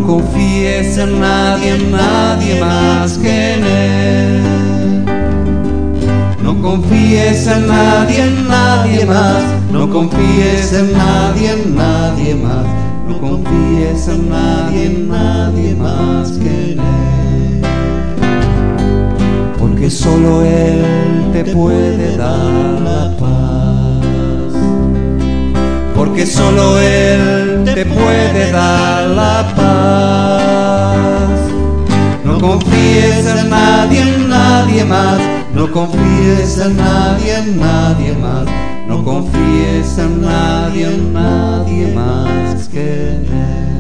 confíes en nadie más que en Él. No confíes en nadie más. No confíes en nadie más. No confíes en nadie más que en Él. Porque solo Él te puede dar la paz. Porque solo Él te puede dar la paz. No confíes en nadie más. No confíes en nadie más. No confíes en nadie más que en Él.